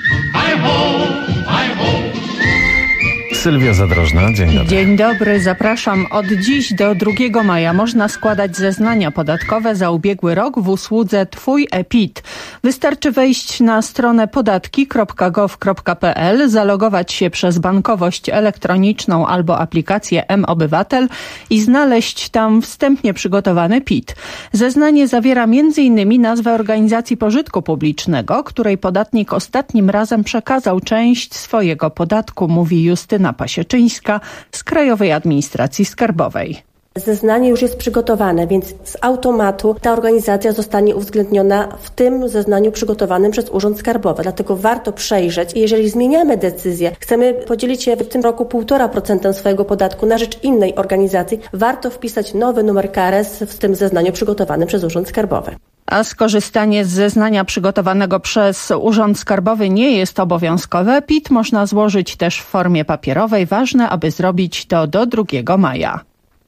Sylwia Zadrożna, dzień dobry. Dzień dobry, zapraszam. Od dziś do 2 maja można składać zeznania podatkowe za ubiegły rok w usłudze Twój e-PIT. Wystarczy wejść na stronę podatki.gov.pl, zalogować się przez bankowość elektroniczną albo aplikację mObywatel i znaleźć tam wstępnie przygotowany PIT. Zeznanie zawiera m.in. nazwę organizacji pożytku publicznego, której podatnik ostatnim razem przekazał część swojego podatku, mówi Justyna Pasieczyńska z Krajowej Administracji Skarbowej. Zeznanie już jest przygotowane, więc z automatu ta organizacja zostanie uwzględniona w tym zeznaniu przygotowanym przez Urząd Skarbowy. Dlatego warto przejrzeć i jeżeli zmieniamy decyzję, chcemy podzielić się w tym roku 1,5% swojego podatku na rzecz innej organizacji, warto wpisać nowy numer KRS w tym zeznaniu przygotowanym przez Urząd Skarbowy. A skorzystanie z zeznania przygotowanego przez Urząd Skarbowy nie jest obowiązkowe. PIT można złożyć też w formie papierowej. Ważne, aby zrobić to do 2 maja.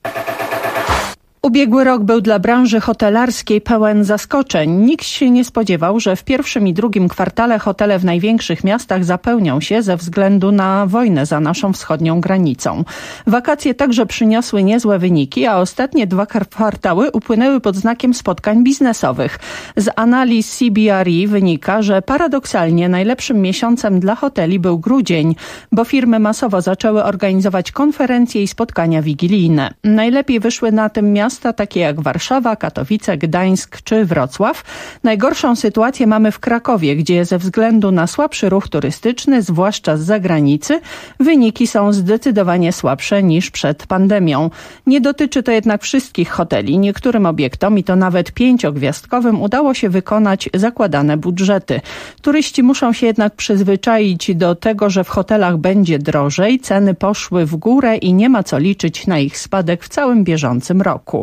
Ubiegły rok był dla branży hotelarskiej pełen zaskoczeń. Nikt się nie spodziewał, że w pierwszym i drugim kwartale hotele w największych miastach zapełnią się ze względu na wojnę za naszą wschodnią granicą. Wakacje także przyniosły niezłe wyniki, a ostatnie 2 kwartały upłynęły pod znakiem spotkań biznesowych. Z analiz CBRE wynika, że paradoksalnie najlepszym miesiącem dla hoteli był grudzień, bo firmy masowo zaczęły organizować konferencje i spotkania wigilijne. Najlepiej wyszły na tym miasta takie jak Warszawa, Katowice, Gdańsk czy Wrocław. Najgorszą sytuację mamy w Krakowie, gdzie ze względu na słabszy ruch turystyczny, zwłaszcza z zagranicy, wyniki są zdecydowanie słabsze niż przed pandemią. Nie dotyczy to jednak wszystkich hoteli. Niektórym obiektom, i to nawet 5-gwiazdkowym, udało się wykonać zakładane budżety. Turyści muszą się jednak przyzwyczaić do tego, że w hotelach będzie drożej, ceny poszły w górę i nie ma co liczyć na ich spadek w całym bieżącym roku.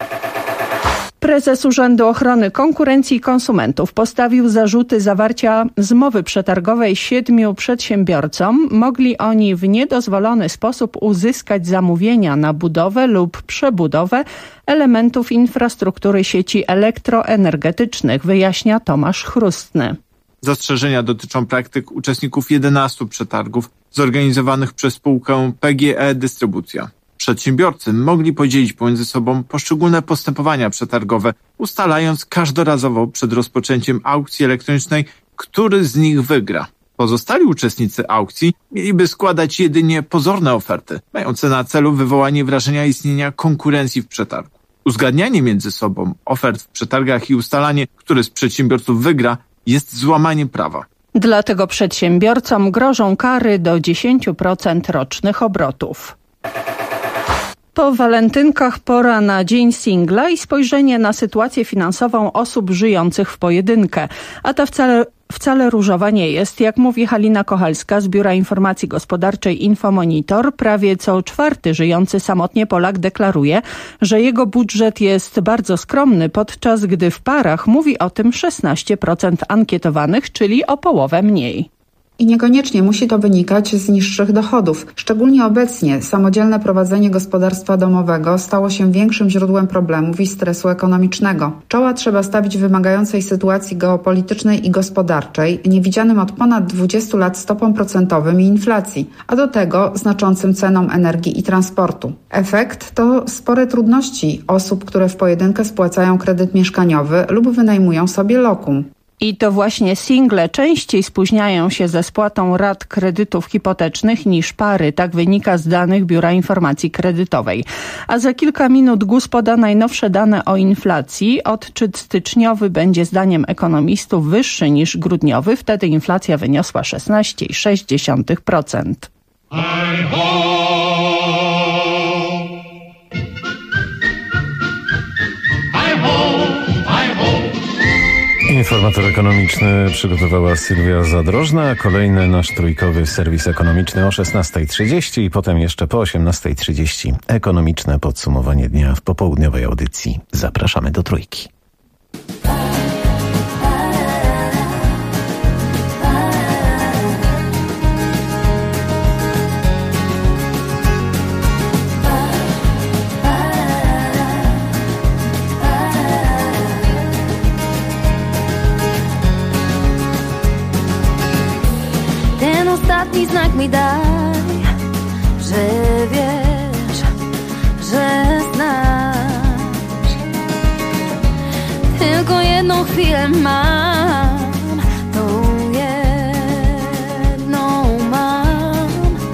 Prezes Urzędu Ochrony Konkurencji i Konsumentów postawił zarzuty zawarcia zmowy przetargowej 7 przedsiębiorcom. Mogli oni w niedozwolony sposób uzyskać zamówienia na budowę lub przebudowę elementów infrastruktury sieci elektroenergetycznych, wyjaśnia Tomasz Chrustny. Zastrzeżenia dotyczą praktyk uczestników 11 przetargów zorganizowanych przez spółkę PGE Dystrybucja. Przedsiębiorcy mogli podzielić pomiędzy sobą poszczególne postępowania przetargowe, ustalając każdorazowo przed rozpoczęciem aukcji elektronicznej, który z nich wygra. Pozostali uczestnicy aukcji mieliby składać jedynie pozorne oferty, mające na celu wywołanie wrażenia istnienia konkurencji w przetargu. Uzgadnianie między sobą ofert w przetargach i ustalanie, który z przedsiębiorców wygra, jest złamaniem prawa. Dlatego przedsiębiorcom grożą kary do 10% rocznych obrotów. Po walentynkach pora na Dzień Singla i spojrzenie na sytuację finansową osób żyjących w pojedynkę. A ta wcale różowa nie jest. Jak mówi Halina Kochalska z Biura Informacji Gospodarczej Infomonitor, prawie co 4 żyjący samotnie Polak deklaruje, że jego budżet jest bardzo skromny, podczas gdy w parach mówi o tym 16% ankietowanych, czyli o połowę mniej. I niekoniecznie musi to wynikać z niższych dochodów. Szczególnie obecnie samodzielne prowadzenie gospodarstwa domowego stało się większym źródłem problemów i stresu ekonomicznego. Czoła trzeba stawić wymagającej sytuacji geopolitycznej i gospodarczej, niewidzianym od ponad 20 lat stopom procentowym i inflacji, a do tego znaczącym cenom energii i transportu. Efekt to spore trudności osób, które w pojedynkę spłacają kredyt mieszkaniowy lub wynajmują sobie lokum. I to właśnie single częściej spóźniają się ze spłatą rat kredytów hipotecznych niż pary. Tak wynika z danych Biura Informacji Kredytowej. A za kilka minut GUS poda najnowsze dane o inflacji. Odczyt styczniowy będzie zdaniem ekonomistów wyższy niż grudniowy. Wtedy inflacja wyniosła 16,6%. Informator ekonomiczny przygotowała Sylwia Zadrożna, kolejny nasz trójkowy serwis ekonomiczny o 16:30 i potem jeszcze po 18:30 ekonomiczne podsumowanie dnia w popołudniowej audycji. Zapraszamy do trójki. Ostatni znak mi daj, że wiesz, że znasz. Tylko jedną chwilę mam, tą jedną mam.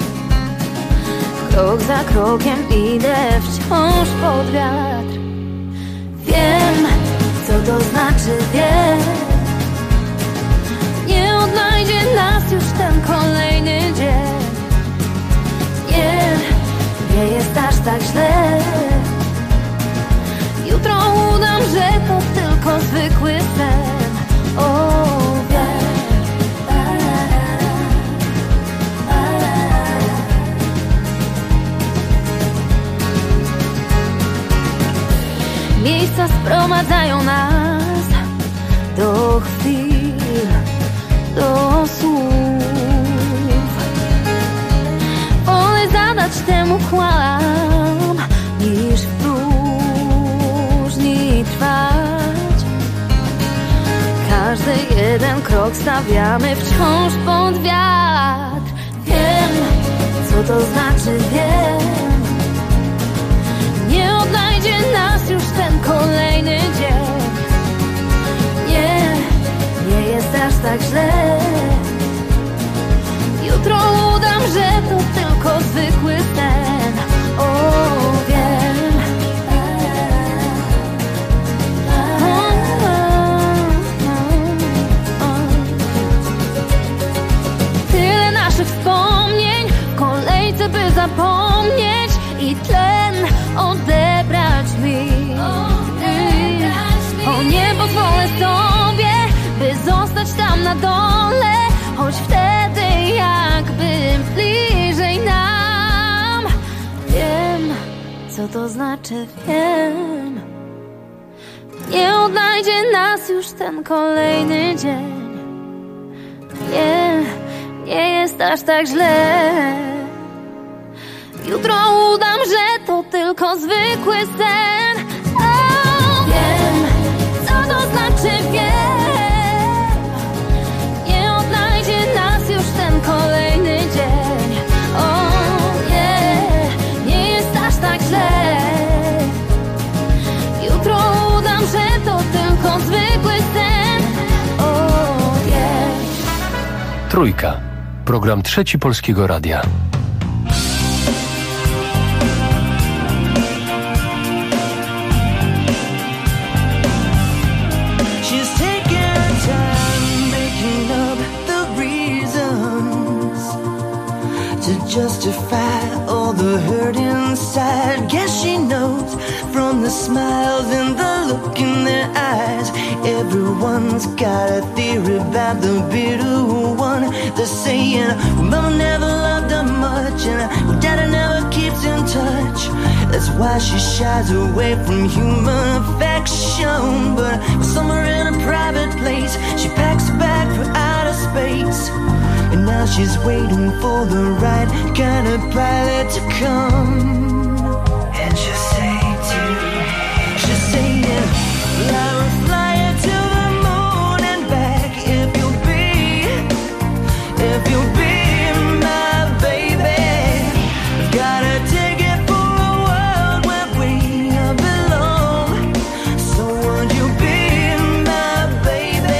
Krok za krokiem idę wciąż pod wiatr. Wiem, co to znaczy, wiem. Nie odnajdzie nas już ten kolejny dzień. Nie jest aż tak źle. Jutro udam, że to tylko zwykły sen. O, wiem. Miejsca sprowadzają nas do chwil, do słów. Wolę zadać temu kłam, niż w próżni trwać. Każdy jeden krok stawiamy wciąż pod wiatr. Wiem, co to znaczy, wiem. Nie odnajdzie nas już ten kolejny dzień. Nie jest aż tak źle. Jutro udam, że to tylko zwykły sen. O, wiem. Tyle naszych wspomnień w kolejce, by zapomnieć i tlen odebrać mi. O, nie pozwolę sobie, by zostać tam na dole, choć wtedy jakby bliżej nam. Wiem, co to znaczy, wiem. Nie odnajdzie nas już ten kolejny dzień. Nie jest aż tak źle. Jutro udam, że to tylko zwykły sen. O, wiem, co to znaczy, wiem. Nie odnajdzie nas już ten kolejny dzień. O, nie jest aż tak źle. Jutro udam, że to tylko zwykły sen. O, wiem. Trójka. Program Trzeci Polskiego Radia. Justify all the hurt inside. Guess she knows from the smiles and the look in their eyes. Everyone's got a theory about the bitter one. They're saying, well, mama never loved her much, and well, daddy never keeps in touch. That's why she shies away from human affection. But somewhere in a private place, she packs a bag for outer space. And now she's waiting for the right kind of pilot to come. And she'll say she's saying, well, I will fly you to the moon and back if you'll be my baby. I've got a ticket for a world where we belong. So won't you be my baby?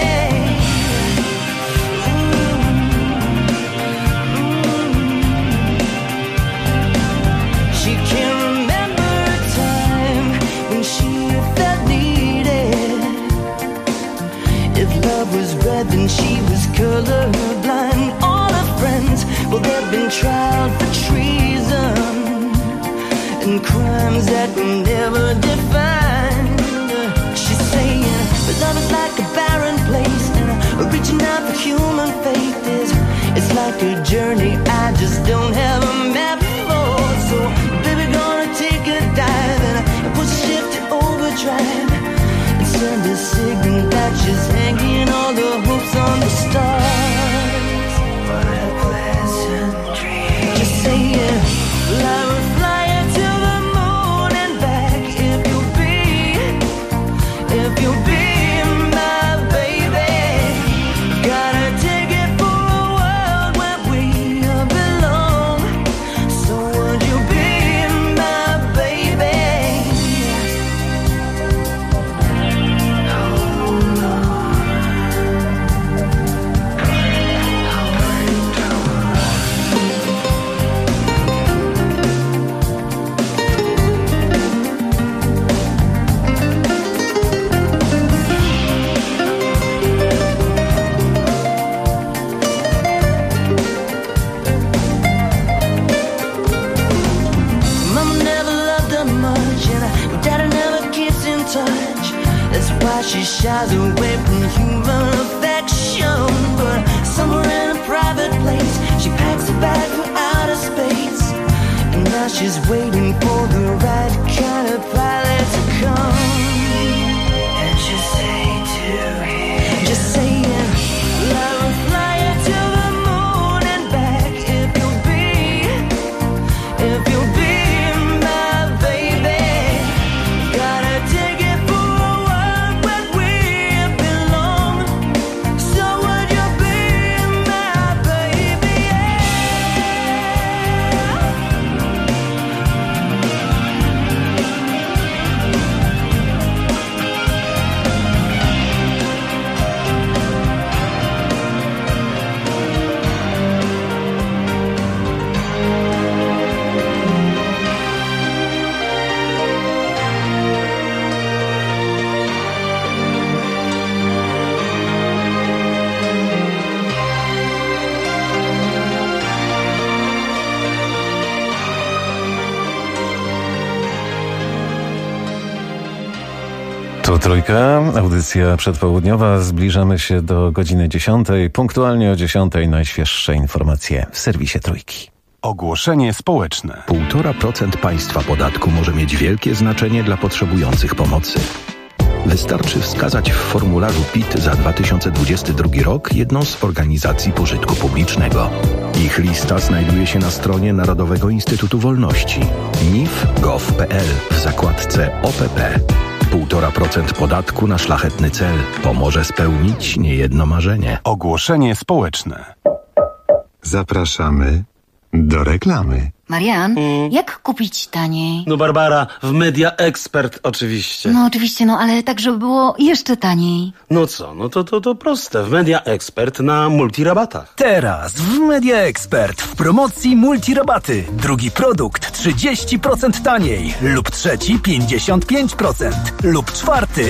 She can't remember a time when she felt needed. If love was red, then she was colorblind. All her friends, well, they've been tried for treason and crimes that were never defined. She's saying, but love is like a barren place, and reaching out for human faith it's like a journey I just don't have a map for. So, baby, gonna take a dive and push the ship to overdrive and send a signal that she's hanging all the hopes on the stars. What a pleasant dream. Just saying, well, I will fly you to the moon and back if you'll be my baby. Got a ticket for a world where we belong. So she shies away from human affection. But somewhere in a private place, she packs a bag for outer space. And now she's waiting for the right kind of pilot to come. And she'll say to him, just saying, I will fly you to the moon and back if you'll be my baby. Gotta take it for a while when we belong. So would you be my baby? Tu Trójka, audycja przedpołudniowa. Zbliżamy się do godziny 10. Punktualnie o 10. najświeższe informacje w serwisie Trójki. Ogłoszenie społeczne. 1,5% państwa podatku może mieć wielkie znaczenie dla potrzebujących pomocy. Wystarczy wskazać w formularzu PIT za 2022 rok jedną z organizacji pożytku publicznego. Ich lista znajduje się na stronie Narodowego Instytutu Wolności nif.gov.pl w zakładce OPP. 1,5% podatku na szlachetny cel pomoże spełnić niejedno marzenie. Ogłoszenie społeczne. Zapraszamy do reklamy. Marian, jak kupić taniej? No Barbara, w Media Expert oczywiście. No oczywiście, ale tak, żeby było jeszcze taniej. No co, to proste. W Media Expert na multirabatach. Teraz w Media Expert w promocji multirabaty. Drugi produkt 30% taniej lub trzeci 55% lub czwarty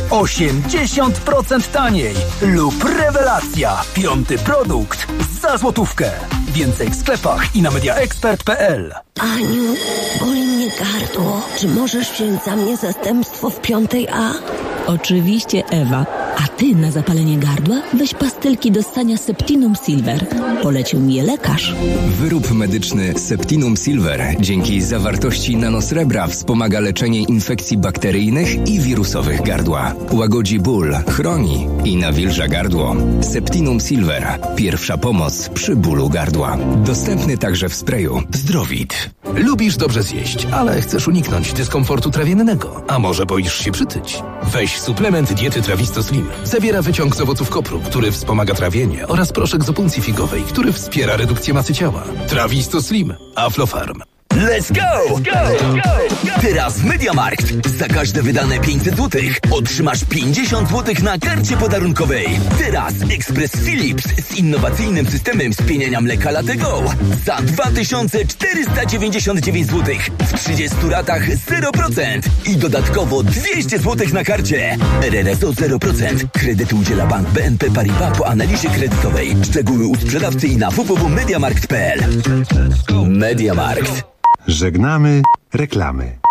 80% taniej lub rewelacja. Piąty produkt za złotówkę. Więcej w sklepach i na mediaexpert.pl. Aniu, boli mnie gardło. Czy możesz wziąć za mnie zastępstwo w 5A? Oczywiście, Ewa. A ty na zapalenie gardła weź pastylki do ssania Septinum Silver. Polecił mi je lekarz. Wyrób medyczny Septinum Silver dzięki zawartości nanosrebra wspomaga leczenie infekcji bakteryjnych i wirusowych gardła. Łagodzi ból, chroni i nawilża gardło. Septinum Silver. Pierwsza pomoc przy bólu gardła. Dostępny także w sprayu. Zdrowit. Lubisz dobrze zjeść, ale chcesz uniknąć dyskomfortu trawiennego. A może boisz się przytyć? Weź suplement diety Trawisto Slim. Zawiera wyciąg z owoców kopru, który wspomaga trawienie, oraz proszek z opuncji figowej, który wspiera redukcję masy ciała. Trawisto Slim. Aflofarm. Let's go! Let's go! Go! Go! Teraz w MediaMarkt. Za każde wydane 500 zł otrzymasz 50 zł na karcie podarunkowej. Teraz Express Philips z innowacyjnym systemem spieniania mleka Latego za 2499 zł w 30 ratach 0% i dodatkowo 200 zł na karcie. RRSO 0%. Kredyt udziela Bank BNP Paribas po analizie kredytowej. Szczegóły u sprzedawcy i na www.mediamarkt.pl. MediaMarkt. Żegnamy reklamy.